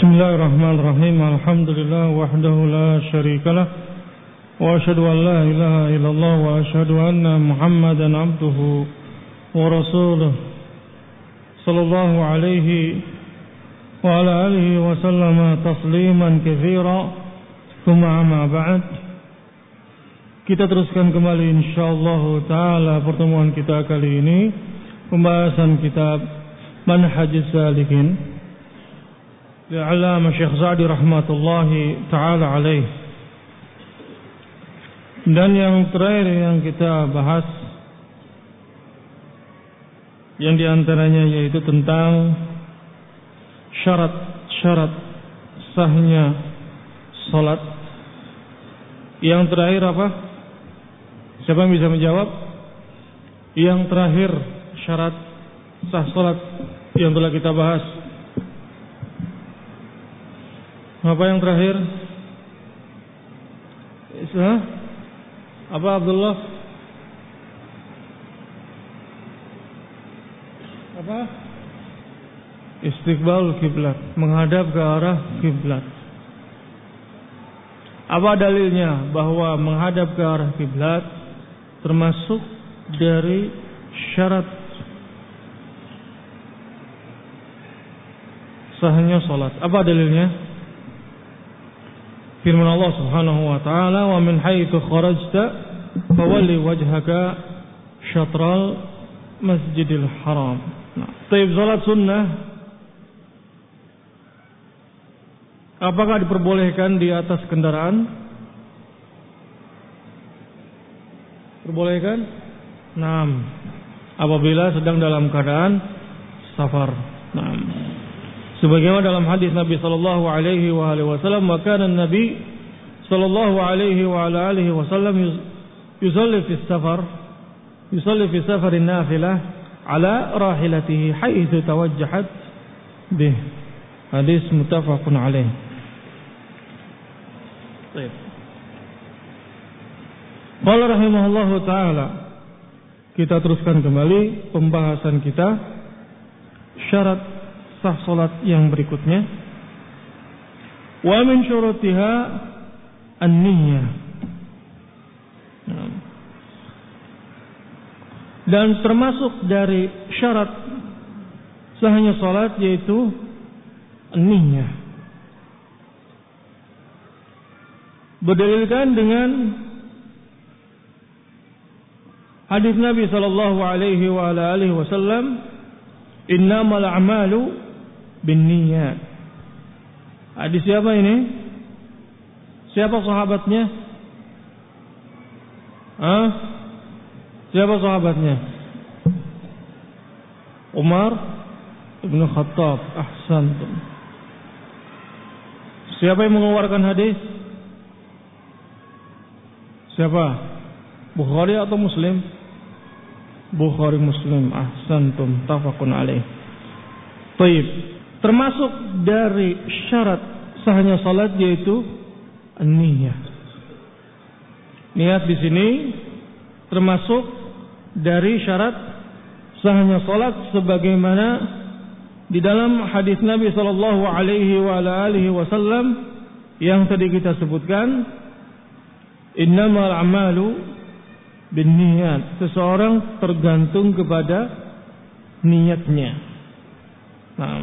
Bismillahirrahmanirrahim. Alhamdulillah wahdahu la syarikalah wa asyhadu an la ilaha illallah wa asyhadu anna Muhammadan abduhu wa rasuluh sallallahu alaihi wa ala alihi wa sallama tasliman katsira. Tsumma amma ba'd. Kita teruskan kembali insyaallah taala pertemuan kita kali ini, pembahasan kitab Manhajus Salikin Al-Allamah Syekh Sa'di rahmatullahi ta'ala alaih. Dan yang terakhir yang kita bahas, yang diantaranya yaitu tentang syarat-syarat sahnya salat. Yang terakhir apa? Siapa yang bisa menjawab? Yang terakhir syarat sah salat yang telah kita bahas, apa yang terakhir? Apa Abdullah? Apa? Istiqbal kiblat, menghadap ke arah kiblat. Apa dalilnya bahwa menghadap ke arah kiblat termasuk dari syarat sahnya salat? Apa dalilnya? Firman Allah Subhanahu wa taala, "Wa min haitsu kharajta fawalli wajhaka syatral Masjidil Haram." Nah, taib salat sunnah apakah diperbolehkan di atas kendaraan? Perbolehkan? Naam. Apabila sedang dalam keadaan safar. Naam. Sebagaimana dalam hadis Nabi sallallahu alaihi wa alihi wasallam, maka Nabi sallallahu alaihi wa alihi wasallam yusalli fi safarin nafilah ala rahilatihi haitsu tawajjahat bih. Hadis muttafaqun alaih. Baik. Qala rahimahullahu taala, kita teruskan kembali pembahasan kita syarat sah salat yang berikutnya. Wa min syurutiha an-niyyah. Dan termasuk dari syarat sahnya salat yaitu an-niyyah. Berdalilkan dengan hadis Nabi sallallahu alaihi wa alihi wasallam, "Innamal a'malu binniyat." Hadis siapa ini? Siapa sahabatnya? Siapa sahabatnya? Umar Ibn Khattab. Ahsantum. Siapa yang mengeluarkan hadis? Siapa? Bukhari atau Muslim? Bukhari Muslim. Ahsantum, tafaqun alaih. Baik. Termasuk dari syarat sahnya salat yaitu niat. Niat di sini termasuk dari syarat sahnya salat sebagaimana di dalam hadis Nabi sallallahu alaihi wa alihi wasallam yang tadi kita sebutkan, innamal a'malu binniyat. Seseorang tergantung kepada niatnya. Nah,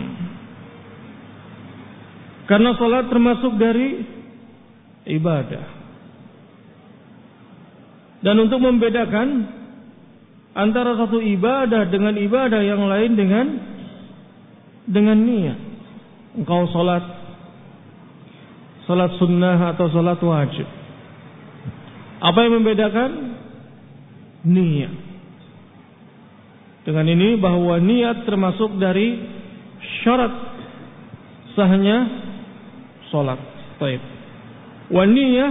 karena salat termasuk dari ibadah. Dan untuk membedakan antara satu ibadah dengan ibadah yang lain dengan niat. Engkau salat sunnah atau salat wajib. Apa yang membedakan? Niat. Dengan ini bahwa niat termasuk dari syarat sahnya salat. Baik. Wa niyyah,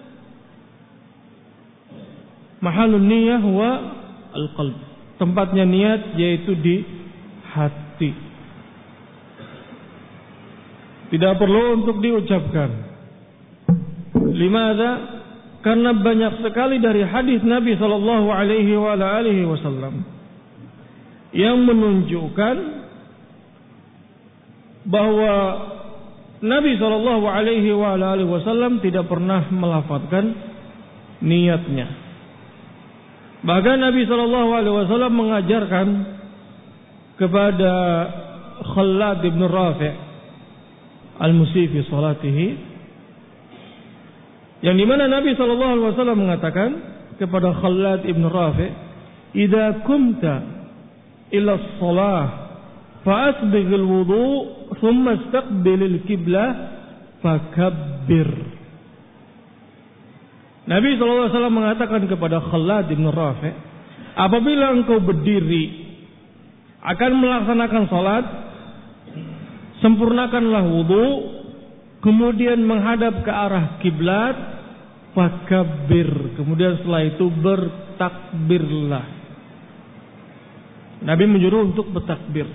mahallun niyyah huwa al-qalb. Tempatnya niat yaitu di hati. Tidak perlu untuk diucapkan. Limadha? Karena banyak sekali dari hadis Nabi sallallahu alaihi wasallam yang menunjukkan bahwa Nabi SAW tidak pernah melafadzkan niatnya. Bahkan Nabi SAW mengajarkan kepada Khallad bin Rafi' al-Musii fi salatihi, yang dimana Nabi SAW mengatakan kepada Khallad bin Rafi', "Idza kumta ila shalah fa'asbigh al-wudu' thumma istaqbil al-qiblah fakabbir." Nabi SAW mengatakan kepada Khallad bin Rafi', apabila engkau berdiri akan melaksanakan salat, sempurnakanlah wudu, kemudian menghadap ke arah kiblat, fakabbir, kemudian setelah itu bertakbirlah. Nabi menyuruh untuk bertakbir.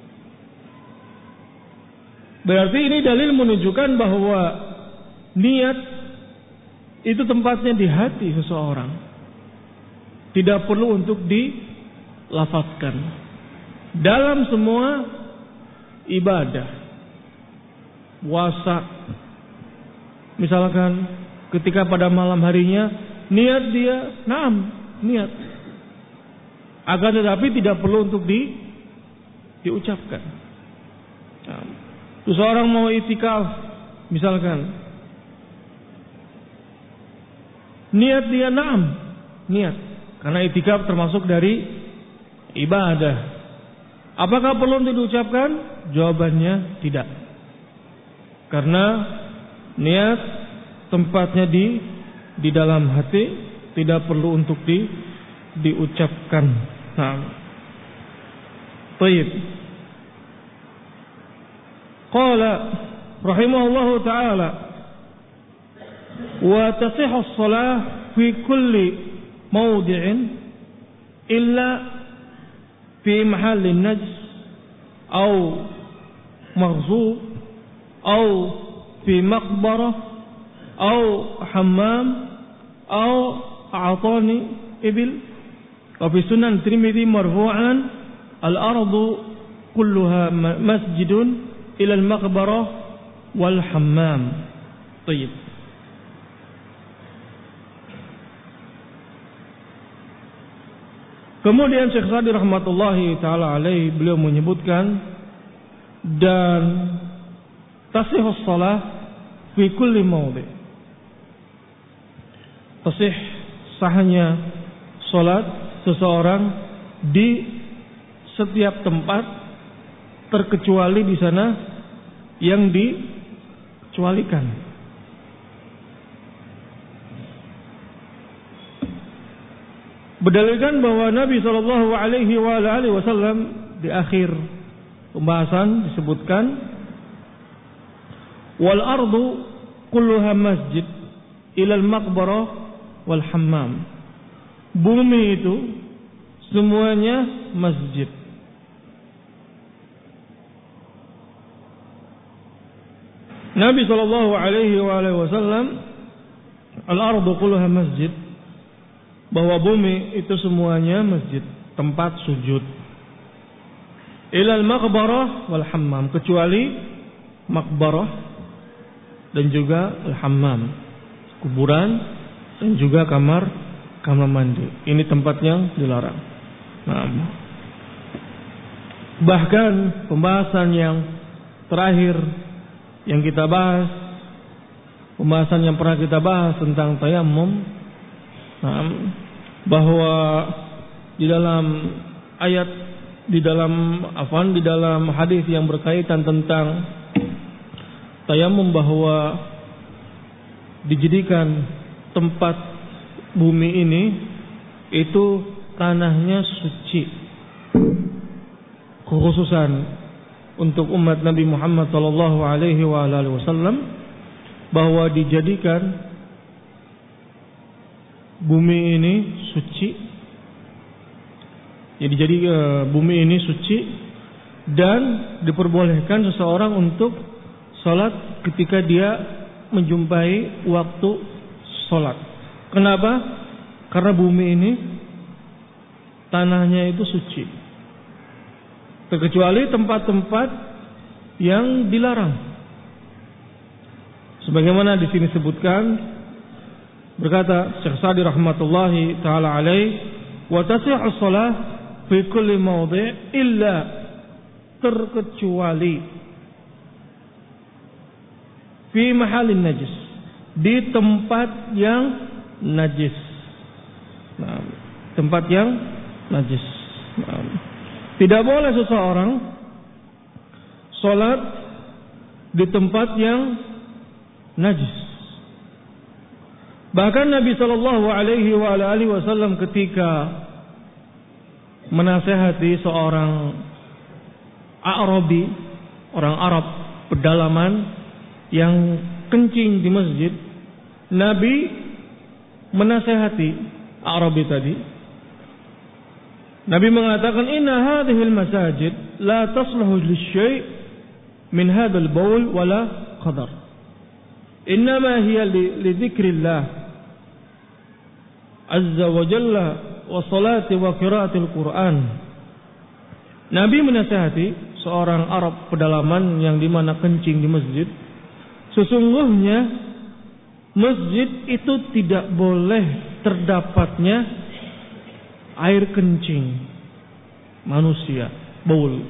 Berarti ini dalil menunjukkan bahwa niat itu tempatnya di hati seseorang, tidak perlu untuk dilafazkan dalam semua ibadah. Puasa misalkan, ketika pada malam harinya niat dia, niat, akan tetapi tidak perlu untuk diucapkan. Seseorang mau itikaf misalkan, niat dia niat, karena itikaf termasuk dari ibadah. Apakah perlu untuk diucapkan? Jawabannya tidak. Karena niat tempatnya di dalam hati, tidak perlu untuk diucapkan. Baik. Qala rahimahullahu ta'ala, wa tasihhu as-salah fi kulli mawdi'in illa fi mahallin najs aw maghzub aw fi maqbarah aw hammam aw a'tani ibil. Wa fi sunan Tirmidzi marfu'an, al-ardu kulluha masjidun ila al-maqbarah wal hammam. Baik. Kemudian Syekh Sa'di rahmatullahi taala alaihi, beliau menyebutkan, dan tasihhus shalah fi kulli mawdi'. Tasih, sahnya salat seseorang di setiap tempat, terkecuali di sana yang dikecualikan. Berdalilkan bahwa Nabi sallallahu alaihi wasallam di akhir pembahasan disebutkan, wal ardu kulluha masjid ilal maqbarah wal hammam. Bumi itu semuanya masjid. Nabi sallallahu alaihi wasallam, al ardu kulluha masjid, bahwa bumi itu semuanya masjid, tempat sujud. Ilal maqbarah wal hammam, kecuali maqbarah dan juga al hammam, kuburan dan juga kamar mandi. Ini tempat yang dilarang. Bahkan pembahasan yang terakhir yang kita bahas, pembahasan yang pernah kita bahas tentang tayammum, bahwa di dalam ayat, di dalam hadis yang berkaitan tentang tayammum, bahwa dijadikan tempat bumi ini itu tanahnya suci, khususan untuk umat Nabi Muhammad sallallahu alaihi wasallam, bahwa dijadikan bumi ini suci. Jadi bumi ini suci, dan diperbolehkan seseorang untuk salat ketika dia menjumpai waktu salat. Kenapa? Karena bumi ini tanahnya itu suci, terkecuali tempat-tempat yang dilarang. Sebagaimana di sini sebutkan, berkata Syekh Sa'di rahmatullahi taala alaih, wa tasihhu shalah fi kulli mawdi' illa, terkecuali fi mahalin najis, di tempat yang najis. Nah, tempat yang najis. Nah, tidak boleh seseorang salat di tempat yang najis. Bahkan Nabi sallallahu alaihi wasallam ketika menasihati seorang A'rabi, orang Arab pedalaman yang kencing di masjid, Nabi menasihati A'rabi tadi. Nabi mengatakan, inna hadhil masajid la tasluhu lisyai' min hadzal baul wala qadar. Innama hiya li dzikrillah azza wa jalla wa salati wa qiraatil Qur'an. Nabi menasihati seorang Arab pedalaman yang dimana kencing di masjid. Sesungguhnya masjid itu tidak boleh terdapatnya air kencing manusia, baul,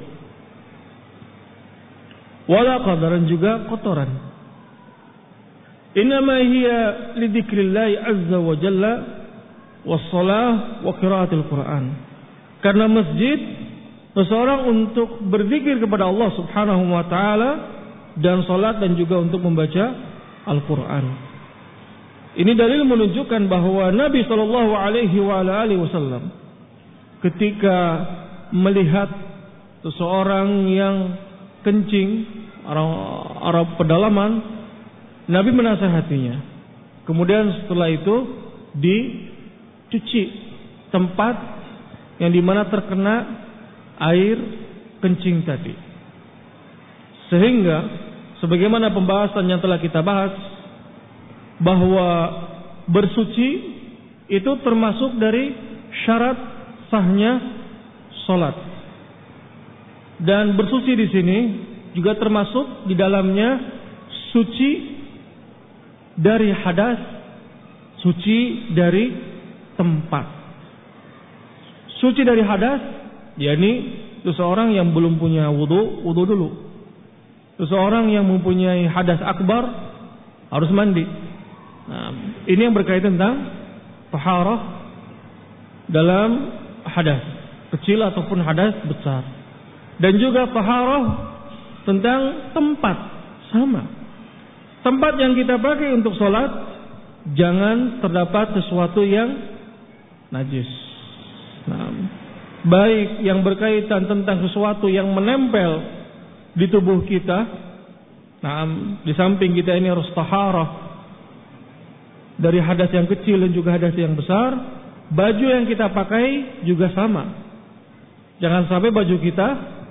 wala qadaran, juga kotoran. Innama hiya li dzikrillah azza wa jalla wassalah wa qiraatil Qur'an. Karena masjid seseorang untuk berzikir kepada Allah Subhanahu wa taala dan salat dan juga untuk membaca Al-Qur'an. Ini dalil menunjukkan bahwa Nabi sallallahu alaihi wasallam ketika melihat seseorang yang kencing, orang Arab pedalaman, Nabi menasihatinya. Kemudian setelah itu dicuci tempat yang dimana terkena air kencing tadi. Sehingga sebagaimana pembahasan yang telah kita bahas, bahwa bersuci itu termasuk dari syarat sahnya salat. Dan bersuci di sini juga termasuk di dalamnya suci dari hadas, suci dari tempat. Suci dari hadas, yakni seseorang yang belum punya wudu dulu. Seseorang yang mempunyai hadas akbar harus mandi. Nah, ini yang berkaitan tentang taharah dalam hadas kecil ataupun hadas besar. Dan juga taharah tentang tempat, sama. Tempat yang kita pakai untuk sholat jangan terdapat sesuatu yang najis. Nah, baik yang berkaitan tentang sesuatu yang menempel di tubuh kita. Nah, di samping kita ini harus taharah dari hadas yang kecil dan juga hadas yang besar. Baju yang kita pakai juga sama. Jangan sampai baju kita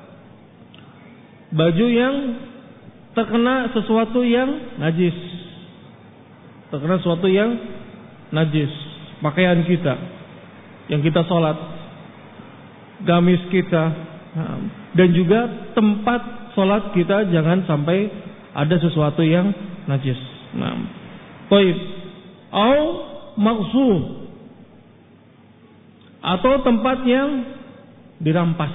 yang terkena sesuatu yang najis. Terkena sesuatu yang najis. Pakaian kita yang kita sholat, gamis kita, dan juga tempat sholat kita jangan sampai ada sesuatu yang najis. Nah, baik. Au maghsub, atau tempat yang dirampas.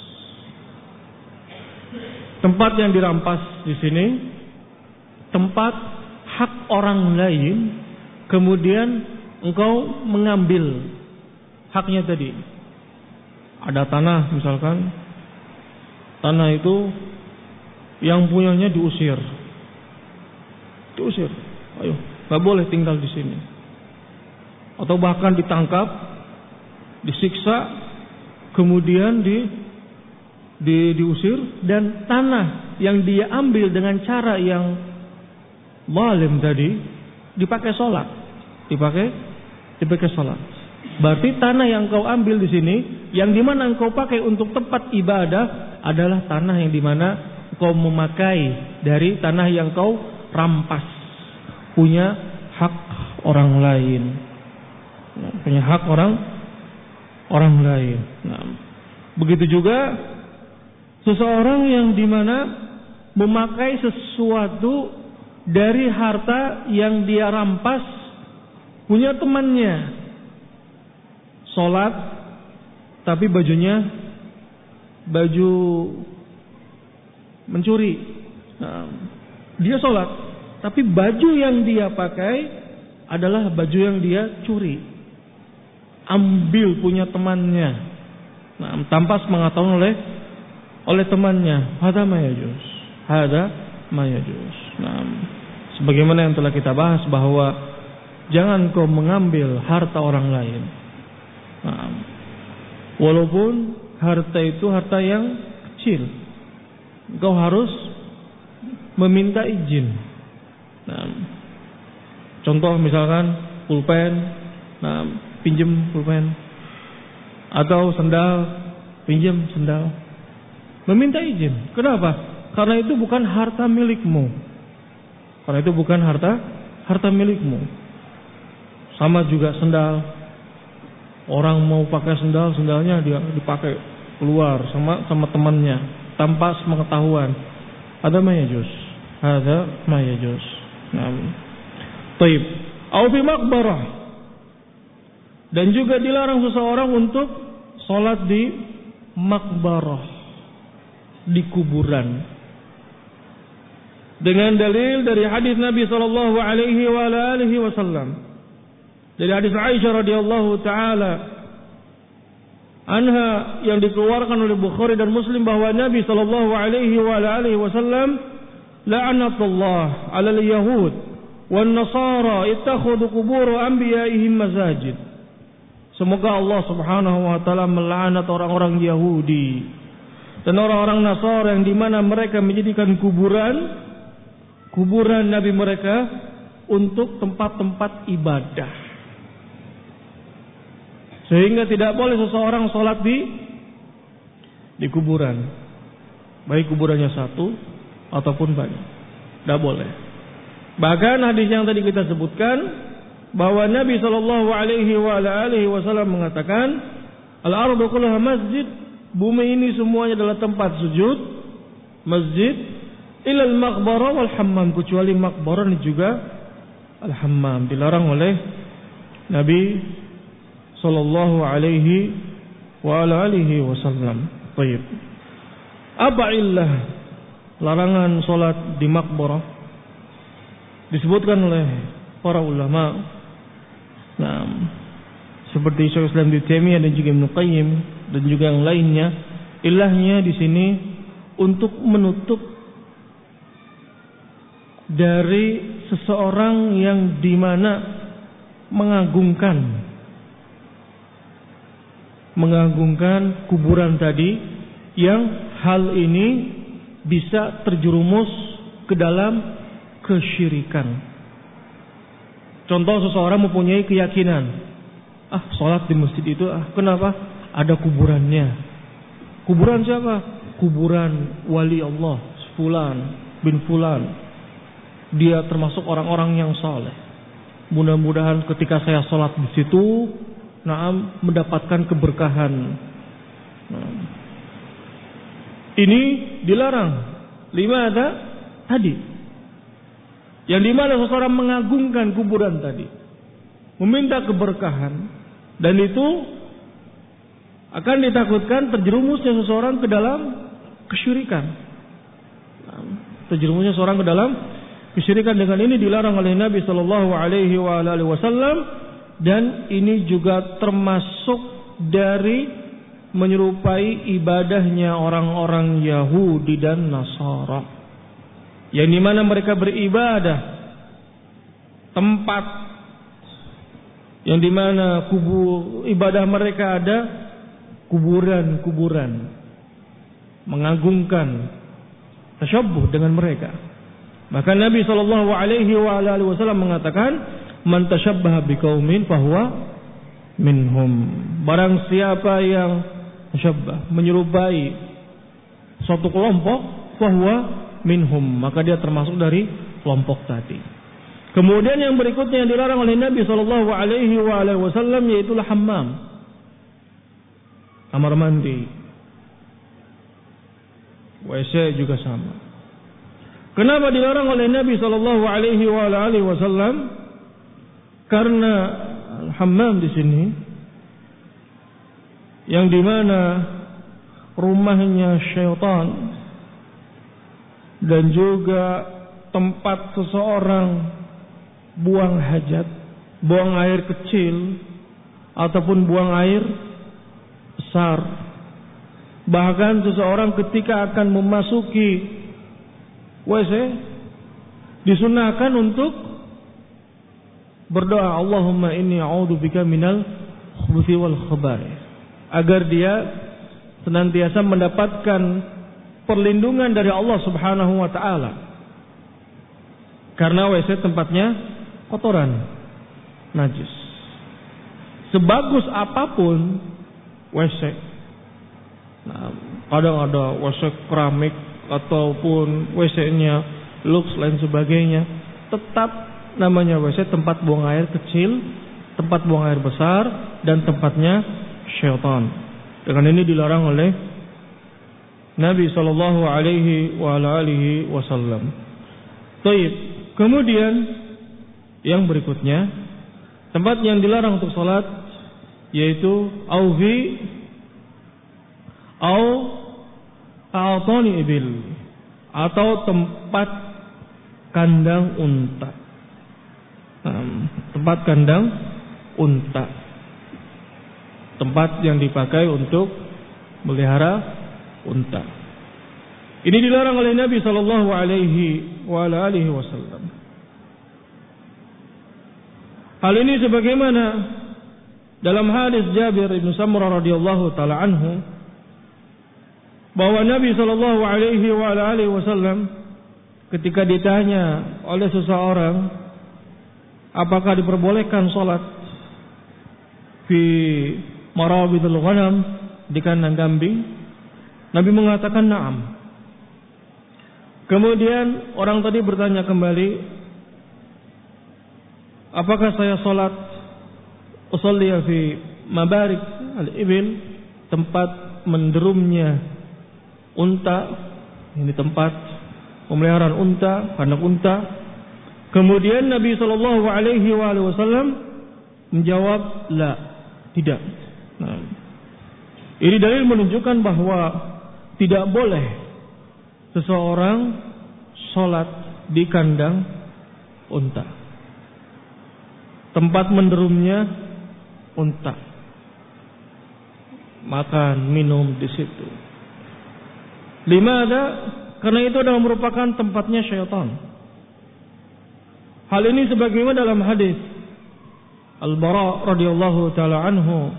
Tempat yang dirampas di sini tempat hak orang lain, kemudian engkau mengambil haknya tadi. Ada tanah misalkan, tanah itu yang punyanya diusir. Ayo, nggak boleh tinggal di sini. Atau bahkan ditangkap, disiksa, kemudian diusir, dan tanah yang dia ambil dengan cara yang zalim tadi dipakai sholat, dipakai sholat. Berarti tanah yang kau ambil di sini, yang dimana engkau pakai untuk tempat ibadah, adalah tanah yang dimana kau memakai dari tanah yang kau rampas, punya hak orang lain, punya hak orang lain. Nah, begitu juga seseorang yang dimana memakai sesuatu dari harta yang dia rampas punya temannya. Sholat tapi bajunya baju mencuri. Nah, dia sholat tapi baju yang dia pakai adalah baju yang dia curi. Ambil punya temannya. Nah, tanpa mengetahui oleh temannya. Hada ma yajuz. Hada ma yajuz. Nah, sebagaimana yang telah kita bahas bahwa jangan kau mengambil harta orang lain. Nah, walaupun harta itu harta yang kecil, kau harus meminta izin. Nah, contoh misalkan pulpen, nah, pinjam pulpen, atau sendal, pinjam sendal, meminta izin. Kenapa? Karena itu bukan harta milikmu. Karena itu bukan harta milikmu. Sama juga sendal. Orang mau pakai sendalnya dia dipakai keluar sama temannya tanpa sepengetahuan. Ada ma yajuz. Ada ma yajuz. Nah. Taib. Au fi maqbarah. Dan juga dilarang seseorang untuk salat di maqbarah, di kuburan. Dengan dalil dari hadis Nabi sallallahu alaihi wasallam. Dari hadis Aisyah radhiyallahu taala anha yang dikeluarkan oleh Bukhari dan Muslim bahwa Nabi sallallahu alaihi wasallam la'anatullah 'alal yahud wan nasara ittakhadhu qubur anbiya'ihim masajid. Semoga Allah Subhanahu wa taala melaknat orang-orang Yahudi dan orang-orang Nasara yang di mana mereka menjadikan kuburan nabi mereka untuk tempat-tempat ibadah. Sehingga tidak boleh seseorang sholat di kuburan, baik kuburannya satu ataupun banyak, tidak boleh. Bahkan hadis yang tadi kita sebutkan bahwa Nabi Shallallahu Alaihi Wasallam mengatakan, al-ardu kulluha masjid, bumi ini semuanya adalah tempat sujud, masjid, ilal maqbarah wal hammam, kecuali maqbarah dan juga al-hammam, dilarang oleh Nabi Sallallahu alaihi wa alihi wasallam. Baik. Apa illah larangan solat di maqbarah? Disebutkan oleh para ulama. Nah, seperti Syekh Islam Ibnu Taimiyah dan juga Ibnu Qayyim dan juga yang lainnya, ilahnya di sini untuk menutup dari seseorang yang dimana mengagungkan kuburan tadi, yang hal ini bisa terjerumus ke dalam kesyirikan. Contoh, seseorang mempunyai keyakinan, sholat di masjid itu, kenapa? Ada kuburannya. Kuburan siapa? Kuburan wali Allah, Fulan bin Fulan. Dia termasuk orang-orang yang saleh. Mudah-mudahan ketika saya sholat di situ, mendapatkan keberkahan. Ini dilarang. Lima ada tadi, yang dimana seseorang mengagungkan kuburan tadi, meminta keberkahan, dan itu akan ditakutkan terjerumusnya seseorang ke dalam kesyirikan. Terjerumusnya seseorang ke dalam kesyirikan. Dengan ini dilarang oleh Nabi Sallallahu Alaihi Wasallam. Dan ini juga termasuk dari menyerupai ibadahnya orang-orang Yahudi dan Nasara, yang dimana mereka beribadah tempat yang dimana ibadah mereka ada kuburan, mengagungkan, tasyabbuh dengan mereka. Maka Nabi Shallallahu Alaihi Wasallam mengatakan, man tashabbaha biqaumin fahuwa minhum. Barang siapa yang tashabbah, menyerupai suatu kelompok, fahuwa minhum, maka dia termasuk dari kelompok tadi. Kemudian yang berikutnya yang dilarang oleh Nabi Shallallahu Alaihi Wasallam yaitu hammam, kamar mandi, WC juga sama. Kenapa dilarang oleh Nabi sallallahu alaihi wasallam? Karena al-hammam di sini yang dimana rumahnya syaitan dan juga tempat seseorang buang hajat, buang air kecil ataupun buang air besar. Bahkan seseorang ketika akan memasuki WC disunahkan untuk berdoa, Allahumma inni a'udzubika minal khubuthi wal khaba'ith, agar dia senantiasa mendapatkan perlindungan dari Allah Subhanahu wa taala. Karena WC tempatnya kotoran, najis. Sebagus apapun WC, kadang ada WC keramik ataupun WC-nya lux lain sebagainya, tetap namanya WC tempat buang air kecil, tempat buang air besar, dan tempatnya syaitan. Dengan ini dilarang oleh Nabi sallallahu alaihi wasallam. Baik, kemudian yang berikutnya, tempat yang dilarang untuk salat yaitu a'tani ibil, atau tempat kandang unta. Tempat kandang unta, tempat yang dipakai untuk melihara unta. Ini dilarang oleh Nabi sallallahu alaihi wasallam. Hal ini sebagaimana dalam hadis Jabir bin Samurah radhiyallahu taala anhu, bahwa Nabi sallallahu alaihi wasallam ketika ditanya oleh seseorang apakah diperbolehkan salat di marabidul ghanam, di kandang kambing, Nabi mengatakan na'am. Kemudian orang tadi bertanya kembali, apakah saya salat usolli fi mabarik al-ibil, tempat menderumnya unta, ini tempat pemeliharaan unta, kandang unta. Kemudian Nabi sallallahu alaihi wasallam menjawab, la, tidak. Nah, ini dalil menunjukkan bahwa tidak boleh seseorang sholat di kandang unta, tempat menderumnya unta, makan minum di situ. Limada? Karena itu adalah merupakan tempatnya syaitan. Hal ini sebagaimana dalam hadis Al-Bara radhiyallahu taala anhu,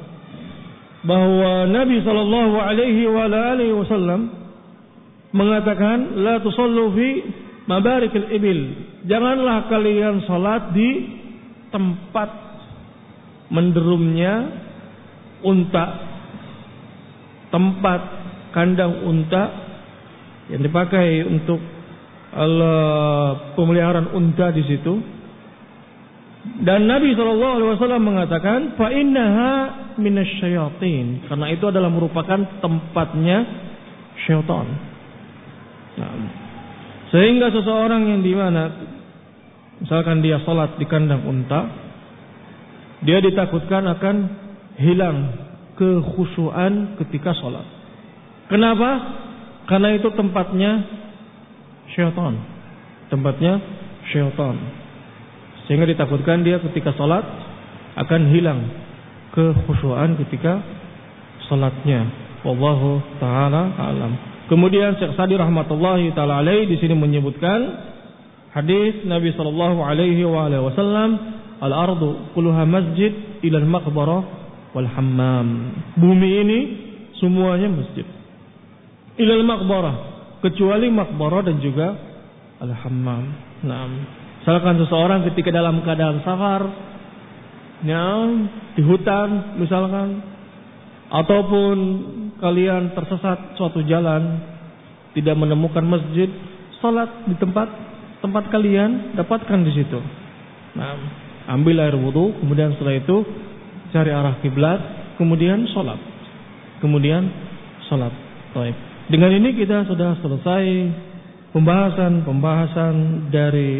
bahwa Nabi sallallahu alaihi wasallam mengatakan, la tusallu fi mabarikil ibil, janganlah kalian salat di tempat menderumnya unta, tempat kandang unta yang dipakai untuk pemeliharaan unta di situ. Dan Nabi SAW mengatakan, fa innaha minasyayatin, karena itu adalah merupakan tempatnya syaitan. Nah, sehingga seseorang yang dimana misalkan dia salat di kandang unta, dia ditakutkan akan hilang kekhusyuan ketika salat. Kenapa? Karena itu tempatnya syaitan, tempatnya syaitan. Sehingga ditakutkan dia ketika salat akan hilang kekhusyuan ketika salatnya. Wallahu taala alam. Kemudian Syekh Sa'di rahmatullahi taala alaihi di sini menyebutkan hadis Nabi sallallahu alaihi wasallam, al-ardu kulluha masjid ila al-maqbarah wal hammam. Bumi ini semuanya masjid. Ila al-maqbarah, kecuali maqbarah dan juga al-hammam. Naam. Misalkan seseorang ketika dalam keadaan safar, ya, di hutan misalkan, ataupun kalian tersesat suatu jalan, tidak menemukan masjid, salat di tempat kalian, dapatkan di situ. Nah, ambil air wudu, kemudian setelah itu cari arah kiblat, kemudian salat. Baik. Dengan ini kita sudah selesai pembahasan dari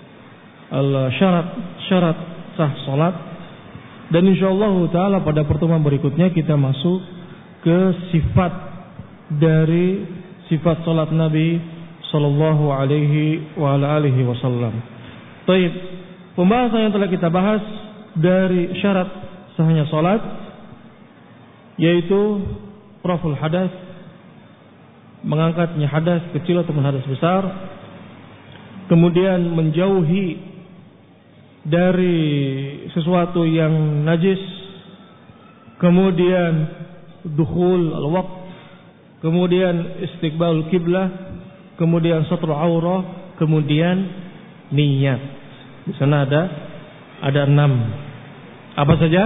syarat sah salat, dan insyaallah taala pada pertemuan berikutnya kita masuk ke sifat dari sifat salat Nabi sallallahu alaihi wa ala alihi wasallam. Baik, pembahasan yang telah kita bahas dari syarat sahnya salat yaitu raful hadas, mengangkatnya hadas kecil ataupun hadas besar, kemudian menjauhi dari sesuatu yang najis, kemudian dukhul al-waqt, kemudian istiqbal kiblah, kemudian satru aurah, kemudian niat. Di sana ada 6. Apa saja?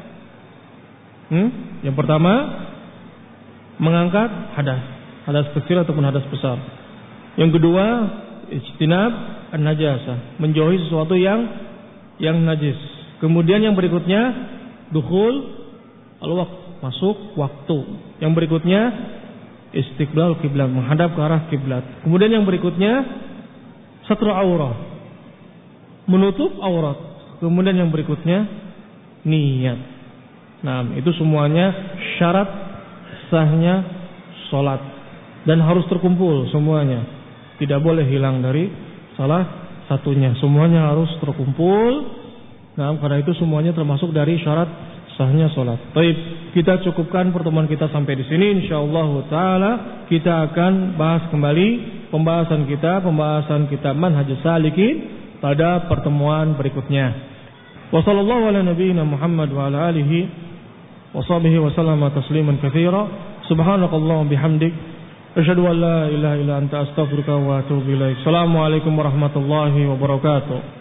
Yang pertama, mengangkat hadas kecil ataupun hadas besar. Yang kedua, ijtinab an-najasah, menjauhi sesuatu yang najis. Kemudian yang berikutnya, dukhul al-waqt, masuk waktu. Yang berikutnya, istiqbal kiblat, menghadap ke arah kiblat. Kemudian yang berikutnya, satru aurah, menutup aurat. Kemudian yang berikutnya, niat. Nah, itu semuanya syarat sahnya salat dan harus terkumpul semuanya. Tidak boleh hilang dari salah satunya. Semuanya harus terkumpul. Nah, karena itu semuanya termasuk dari syarat sahnya salat. Baik, kita cukupkan pertemuan kita sampai di sini. Insyaallah taala kita akan bahas kembali pembahasan kitab Manhajus Salikin pada pertemuan berikutnya. Wassallallahu ala nabiyyina Muhammad wa ala alihi wa sahbihi wa sallama tasliman katsira. Subhanakallahumma bihamdik asyhadu an la ilaha illa anta astaghfiruka wa atubu ilaik. Assalamualaikum warahmatullahi wabarakatuh.